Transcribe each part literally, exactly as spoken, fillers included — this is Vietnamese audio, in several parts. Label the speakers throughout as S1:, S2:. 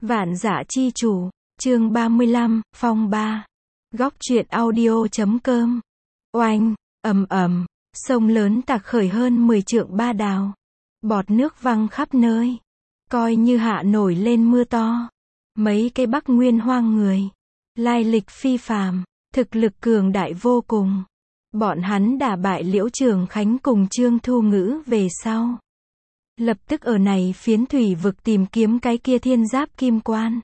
S1: Vạn Dã Chi Chủ, chương ba mươi lăm, phong ba. Góc truyện audio chấm com. Oanh, ầm ầm, sông lớn tạc khởi hơn mười trượng ba đào. Bọt nước văng khắp nơi. Coi như hạ nổi lên mưa to. Mấy cái Bắc Nguyên hoang người. Lai lịch phi phàm, thực lực cường đại vô cùng. Bọn hắn đả bại Liễu Trường Khánh cùng Trương Thu Ngữ về sau. Lập tức ở này phiến thủy vực tìm kiếm cái kia thiên giáp kim quan.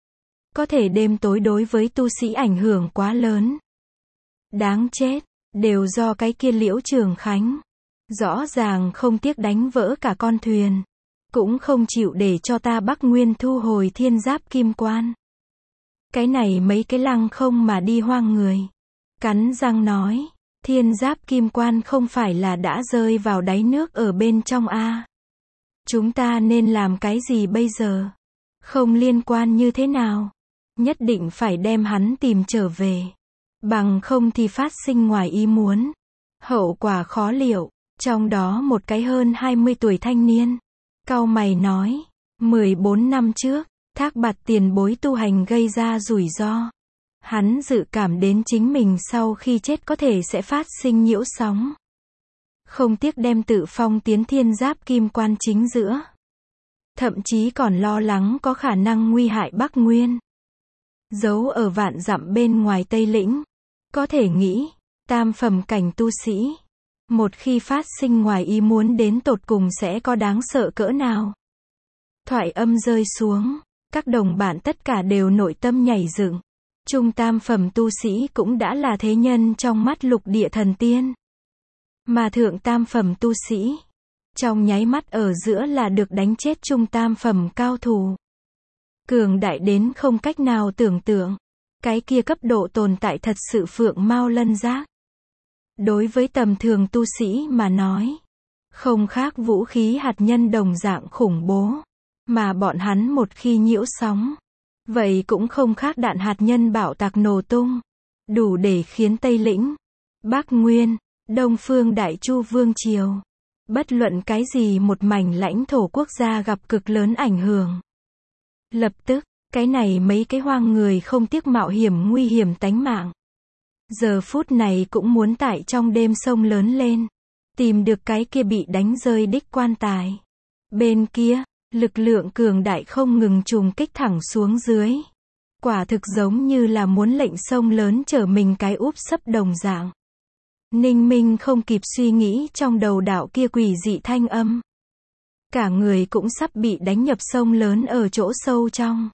S1: Có thể đêm tối đối với tu sĩ ảnh hưởng quá lớn. Đáng chết, đều do cái kia Liễu Trường Khánh. Rõ ràng không tiếc đánh vỡ cả con thuyền. Cũng không chịu để cho ta Bắc Nguyên thu hồi thiên giáp kim quan. Cái này mấy cái lăng không mà đi hoang người. Cắn răng nói, thiên giáp kim quan không phải là đã rơi vào đáy nước ở bên trong a. Chúng ta nên làm cái gì bây giờ? Không liên quan như thế nào? Nhất định phải đem hắn tìm trở về. Bằng không thì phát sinh ngoài ý muốn. Hậu quả khó liệu. Trong đó một cái hơn hai mươi tuổi thanh niên. Cau mày nói, mười bốn năm trước, Thác Bạt tiền bối tu hành gây ra rủi ro. Hắn dự cảm đến chính mình sau khi chết có thể sẽ phát sinh nhiễu sóng. Không tiếc đem tự phong tiến thiên giáp kim quan chính giữa. Thậm chí còn lo lắng có khả năng nguy hại Bắc Nguyên. Giấu ở vạn dặm bên ngoài Tây Lĩnh. Có thể nghĩ, tam phẩm cảnh tu sĩ. Một khi phát sinh ngoài ý muốn đến tột cùng sẽ có đáng sợ cỡ nào. Thoại âm rơi xuống, các đồng bạn tất cả đều nội tâm nhảy dựng. Trung tam phẩm tu sĩ cũng đã là thế nhân trong mắt lục địa thần tiên. Mà thượng tam phẩm tu sĩ, trong nháy mắt ở giữa là được đánh chết trung tam phẩm cao thủ. Cường đại đến không cách nào tưởng tượng. Cái kia cấp độ tồn tại thật sự phượng mao lân giác. Đối với tầm thường tu sĩ mà nói, không khác vũ khí hạt nhân đồng dạng khủng bố. Mà bọn hắn một khi nhiễu sóng, vậy cũng không khác đạn hạt nhân bạo tạc nổ tung. Đủ để khiến Tây Lĩnh, Bắc Nguyên, Đông Phương Đại Chu Vương Triều, bất luận cái gì một mảnh lãnh thổ quốc gia gặp cực lớn ảnh hưởng. Lập tức, cái này mấy cái hoang người không tiếc mạo hiểm nguy hiểm tánh mạng. Giờ phút này cũng muốn tại trong đêm sông lớn lên, tìm được cái kia bị đánh rơi đích quan tài. Bên kia, lực lượng cường đại không ngừng trùng kích thẳng xuống dưới. Quả thực giống như là muốn lệnh sông lớn trở mình cái úp sấp đồng dạng. Ninh Minh không kịp suy nghĩ trong đầu đạo kia quỷ dị thanh âm. Cả người cũng sắp bị đánh nhập sông lớn ở chỗ sâu trong.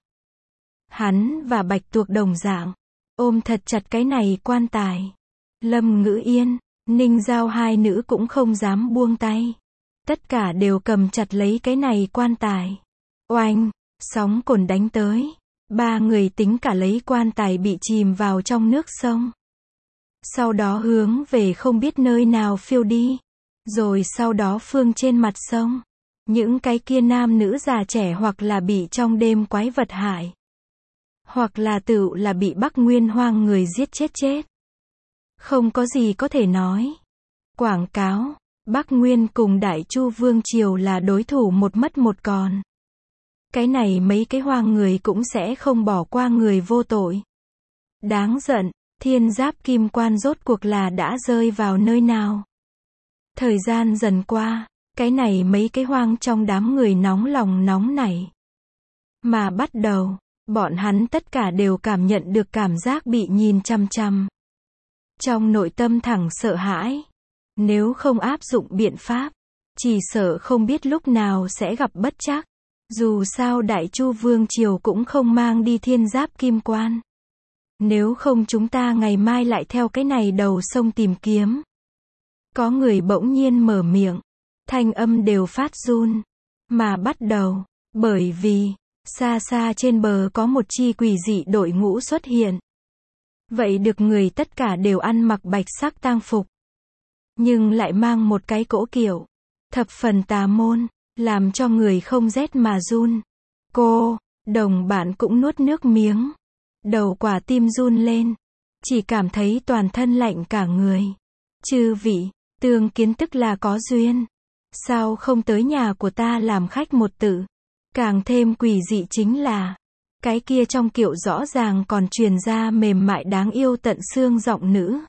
S1: Hắn và Bạch Tuộc đồng dạng, ôm thật chặt cái này quan tài. Lâm Ngữ Yên, Ninh Giao hai nữ cũng không dám buông tay. Tất cả đều cầm chặt lấy cái này quan tài. Oanh, sóng cồn đánh tới. Ba người tính cả lấy quan tài bị chìm vào trong nước sông. Sau đó hướng về không biết nơi nào phiêu đi. Rồi sau đó phương trên mặt sông. Những cái kia nam nữ già trẻ hoặc là bị trong đêm quái vật hại. Hoặc là tự là bị Bắc Nguyên hoang người giết chết chết. Không có gì có thể nói. Quảng cáo, Bắc Nguyên cùng Đại Chu Vương Triều là đối thủ một mất một còn. Cái này mấy cái hoang người cũng sẽ không bỏ qua người vô tội. Đáng giận, thiên giáp kim quan rốt cuộc là đã rơi vào nơi nào. Thời gian dần qua, cái này mấy cái hoang trong đám người nóng lòng nóng nảy. Mà bắt đầu, bọn hắn tất cả đều cảm nhận được cảm giác bị nhìn chằm chằm. Trong nội tâm thẳng sợ hãi. Nếu không áp dụng biện pháp, chỉ sợ không biết lúc nào sẽ gặp bất trắc. Dù sao Đại Chu Vương Triều cũng không mang đi thiên giáp kim quan. Nếu không chúng ta ngày mai lại theo cái này đầu sông tìm kiếm. Có người bỗng nhiên mở miệng. Thanh âm đều phát run. Mà bắt đầu, bởi vì, xa xa trên bờ có một chi quỷ dị đội ngũ xuất hiện. Vậy được người tất cả đều ăn mặc bạch sắc tang phục. Nhưng lại mang một cái cỗ kiểu. Thập phần tà môn, làm cho người không rét mà run. Cô, đồng bạn cũng nuốt nước miếng. Đầu quả tim run lên. Chỉ cảm thấy toàn thân lạnh cả người. Chư vị, tương kiến tức là có duyên. Sao không tới nhà của ta làm khách một tự? Càng thêm quỷ dị chính là, Cái kia trong kiệu rõ ràng còn truyền ra mềm mại đáng yêu tận xương giọng nữ.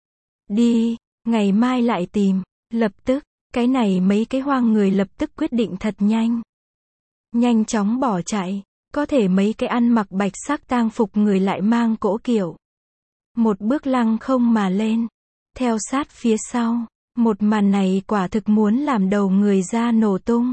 S1: Đi, ngày mai lại tìm, lập tức, cái này mấy cái hoang người lập tức quyết định thật nhanh. Nhanh chóng bỏ chạy, có thể mấy cái ăn mặc bạch sắc tang phục người lại mang cỗ kiệu. Một bước lăng không mà lên, theo sát phía sau, một màn này quả thực muốn làm đầu người ra nổ tung.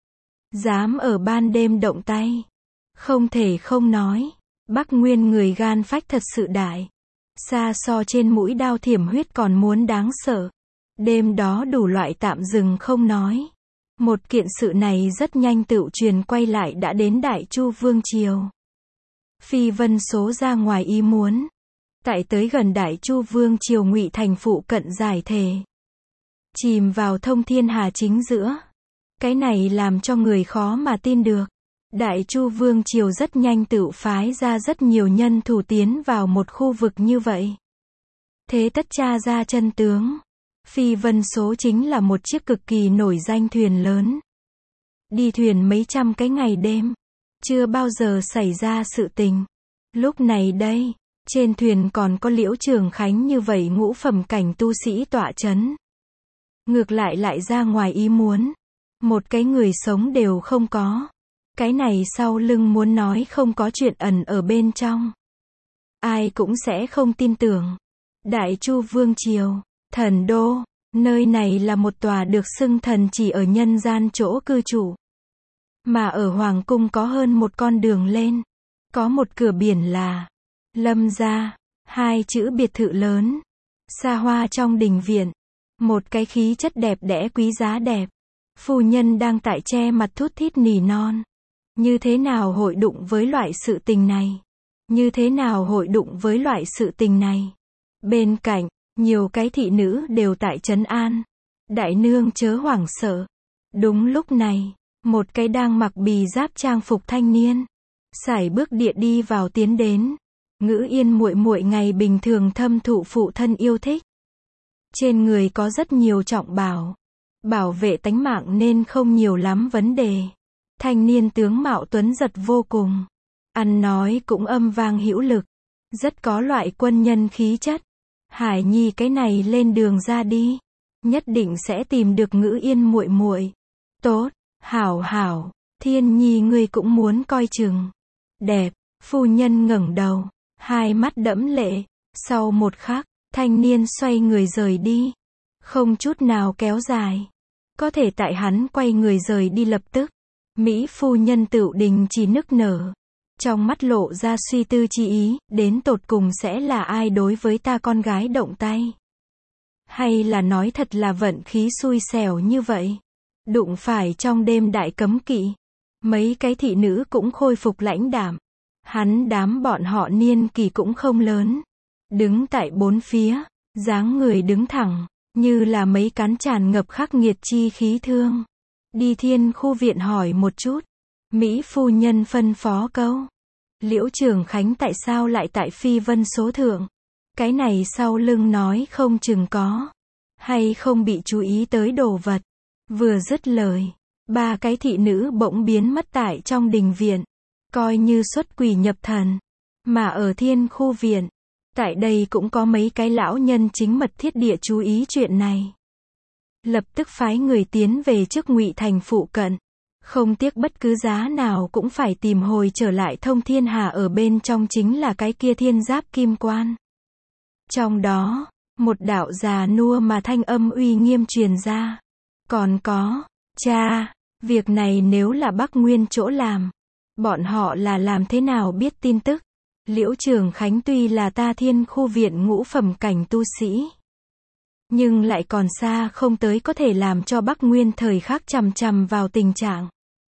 S1: Dám ở ban đêm động tay, không thể không nói, Bắc Nguyên người gan phách thật sự đại. Xa so trên mũi đao thiểm huyết còn muốn đáng sợ. Đêm đó đủ loại tạm dừng không nói. Một kiện sự này rất nhanh tựu truyền quay lại đã đến Đại Chu Vương Triều. Phi Vân số ra ngoài ý muốn. Tại tới gần Đại Chu Vương Triều Ngụy Thành phụ cận giải thể. Chìm vào thông thiên hà chính giữa. Cái này làm cho người khó mà tin được. Đại Chu Vương Triều rất nhanh tựu phái ra rất nhiều nhân thủ tiến vào một khu vực như vậy. Thế tất tra ra chân tướng. Phi Vân số chính là một chiếc cực kỳ nổi danh thuyền lớn. Đi thuyền mấy trăm cái ngày đêm. Chưa bao giờ xảy ra sự tình. Lúc này đây, trên thuyền còn có Liễu Trường Khánh như vậy ngũ phẩm cảnh tu sĩ tọa chấn. Ngược lại lại ra ngoài ý muốn. Một cái người sống đều không có. Cái này sau lưng muốn nói không có chuyện ẩn ở bên trong. Ai cũng sẽ không tin tưởng. Đại Chu Vương Triều, thần đô, nơi này là một tòa được xưng thần chỉ ở nhân gian chỗ cư trụ. Mà ở Hoàng Cung có hơn một con đường lên. Có một cửa biển là Lâm gia, hai chữ biệt thự lớn. Xa hoa trong đình viện. Một cái khí chất đẹp đẽ quý giá đẹp. Phu nhân đang tại che mặt thút thít nỉ non. Như thế nào hội đụng với loại sự tình này? Như thế nào hội đụng với loại sự tình này? Bên cạnh, nhiều cái thị nữ đều tại trấn an. Đại nương chớ hoảng sợ. Đúng lúc này, một cái đang mặc bì giáp trang phục thanh niên, sải bước địa đi vào tiến đến. Ngữ Yên muội muội ngày bình thường thâm thụ phụ thân yêu thích. Trên người có rất nhiều trọng bảo. Bảo vệ tánh mạng nên không nhiều lắm vấn đề. Thanh niên tướng mạo tuấn giật vô cùng. Ăn nói cũng âm vang hữu lực. Rất có loại quân nhân khí chất. Hải Nhi cái này lên đường ra đi. Nhất định sẽ tìm được Ngữ Yên muội muội. Tốt, hảo hảo, Thiên Nhi ngươi cũng muốn coi chừng. Đẹp, phu nhân ngẩng đầu. Hai mắt đẫm lệ. Sau một khắc, thanh niên xoay người rời đi. Không chút nào kéo dài. Có thể tại hắn quay người rời đi lập tức. Mỹ phu nhân tựu đình chỉ nức nở. Trong mắt lộ ra suy tư chi ý, đến tột cùng sẽ là ai đối với ta con gái động tay? Hay là nói thật là vận khí xui xẻo như vậy? Đụng phải trong đêm đại cấm kỵ. Mấy cái thị nữ cũng khôi phục lãnh đạm. Hắn đám bọn họ niên kỳ cũng không lớn. Đứng tại bốn phía, dáng người đứng thẳng, như là mấy cán tràn ngập khắc nghiệt chi khí thương. Đi Thiên khu viện hỏi một chút. Mỹ phu nhân phân phó câu. Liễu Trường Khánh tại sao lại tại Phi Vân số thượng? Cái này sau lưng nói không chừng có. Hay không bị chú ý tới đồ vật. Vừa dứt lời. Ba cái thị nữ bỗng biến mất tại trong đình viện. Coi như xuất quỷ nhập thần. Mà ở Thiên khu viện. Tại đây cũng có mấy cái lão nhân chính mật thiết địa chú ý chuyện này. Lập tức phái người tiến về trước Ngụy Thành phụ cận. Không tiếc bất cứ giá nào cũng phải tìm hồi trở lại thông thiên hà ở bên trong chính là cái kia thiên giáp kim quan. Trong đó, một đạo già nua mà thanh âm uy nghiêm truyền ra. Còn có, cha, việc này nếu là Bắc Nguyên chỗ làm, bọn họ là làm thế nào biết tin tức? Liễu Trường Khánh tuy là ta Thiên khu viện ngũ phẩm cảnh tu sĩ, nhưng lại còn xa không tới có thể làm cho Bắc Nguyên thời khắc chằm chằm vào tình trạng.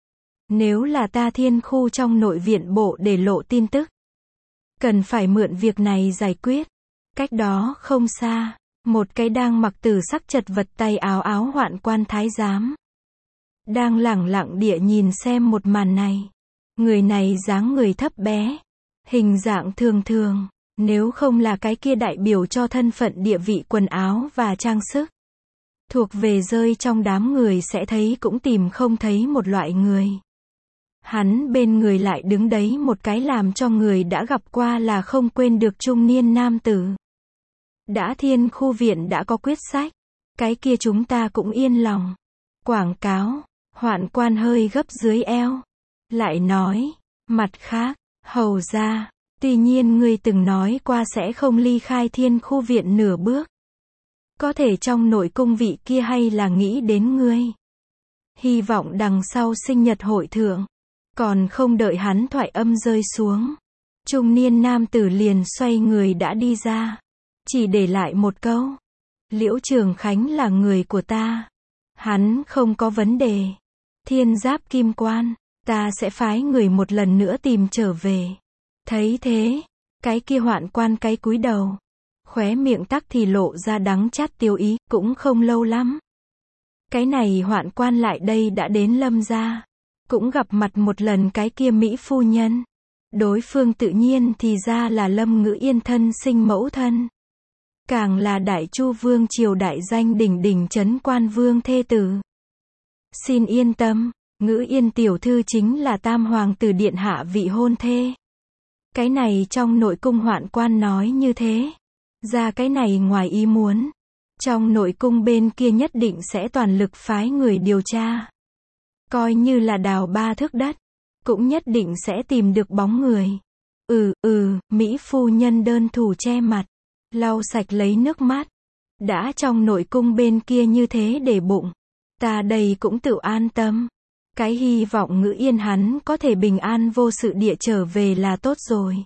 S1: Nếu là ta Thiên khu trong nội viện bộ để lộ tin tức, cần phải mượn việc này giải quyết. Cách đó không xa, một cái đang mặc tử sắc chật vật tay áo áo hoạn quan thái giám. Đang lẳng lặng địa nhìn xem một màn này. Người này dáng người thấp bé, hình dạng thường thường, nếu không là cái kia đại biểu cho thân phận địa vị quần áo và trang sức. Thuộc về rơi trong đám người sẽ thấy cũng tìm không thấy một loại người. Hắn bên người lại đứng đấy một cái làm cho người đã gặp qua là không quên được trung niên nam tử. Đã Thiên Khu Viện đã có quyết sách, cái kia chúng ta cũng yên lòng. Quảng cáo, Hoạn Quan hơi gấp dưới eo. Lại nói, mặt khác, hầu ra, tuy nhiên ngươi từng nói qua sẽ không ly khai Thiên Khu Viện nửa bước. Có thể trong nội cung vị kia hay là nghĩ đến ngươi. Hy vọng đằng sau sinh nhật hội thượng. Còn không đợi hắn thoại âm rơi xuống. Trung niên nam tử liền xoay người đã đi ra. Chỉ để lại một câu. Liễu Trường Khánh là người của ta. Hắn không có vấn đề. Thiên Giáp Kim Quan, ta sẽ phái người một lần nữa tìm trở về. Thấy thế, cái kia Hoạn Quan cái cúi đầu. Khóe miệng tắc thì lộ ra đắng chát tiêu ý, cũng không lâu lắm. Cái này Hoạn Quan lại đây đã đến Lâm gia. Cũng gặp mặt một lần cái kia Mỹ phu nhân. Đối phương tự nhiên thì ra là Lâm Ngữ Yên thân sinh mẫu thân. Càng là Đại Chu Vương triều đại danh đỉnh đỉnh trấn quan vương thê tử. Xin yên tâm, Ngữ Yên tiểu thư chính là Tam Hoàng tử điện hạ vị hôn thê. Cái này trong nội cung Hoạn Quan nói như thế. Ra cái này ngoài ý muốn. Trong nội cung bên kia nhất định sẽ toàn lực phái người điều tra. Coi như là đào ba thước đất, cũng nhất định sẽ tìm được bóng người. Ừ, ừ, Mỹ phu nhân đơn thủ che mặt, lau sạch lấy nước mắt. Đã trong nội cung bên kia như thế để bụng, ta đây cũng tự an tâm. Cái hy vọng Ngữ Yên hắn có thể bình an vô sự địa trở về là tốt rồi.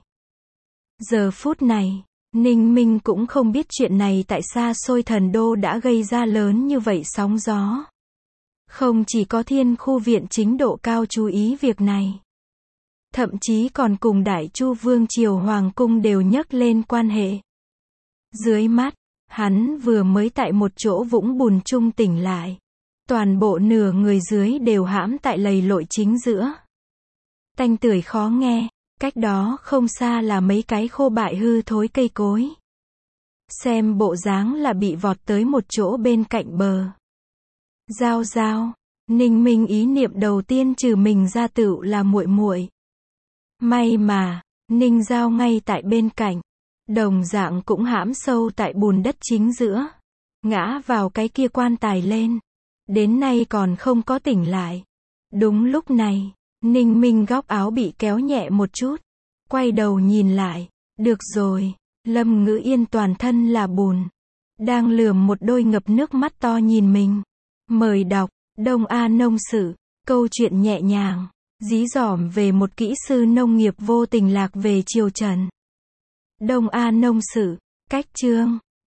S1: Giờ phút này, Ninh Minh cũng không biết chuyện này tại xa xôi thần đô đã gây ra lớn như vậy sóng gió. Không chỉ có Thiên Khu Viện chính độ cao chú ý việc này. Thậm chí còn cùng Đại Chu Vương triều Hoàng cung đều nhắc lên quan hệ. Dưới mắt, hắn vừa mới tại một chỗ vũng bùn chung tỉnh lại. Toàn bộ nửa người dưới đều hãm tại lầy lội chính giữa. Tanh tưởi khó nghe, cách đó không xa là mấy cái khô bại hư thối cây cối. Xem bộ dáng là bị vọt tới một chỗ bên cạnh bờ. Giao giao, Ninh Minh ý niệm đầu tiên trừ mình ra tựu là muội muội. May mà, Ninh Giao ngay tại bên cạnh, đồng dạng cũng hãm sâu tại bùn đất chính giữa, ngã vào cái kia quan tài lên, đến nay còn không có tỉnh lại. Đúng lúc này, Ninh Minh góc áo bị kéo nhẹ một chút, quay đầu nhìn lại, được rồi, Lâm Ngữ Yên toàn thân là bùn, đang lườm một đôi ngập nước mắt to nhìn mình. Mời đọc, Đông A Nông Sử, câu chuyện nhẹ nhàng, dí dỏm về một kỹ sư nông nghiệp vô tình lạc về triều Trần. Đông A Nông Sử, cách chương.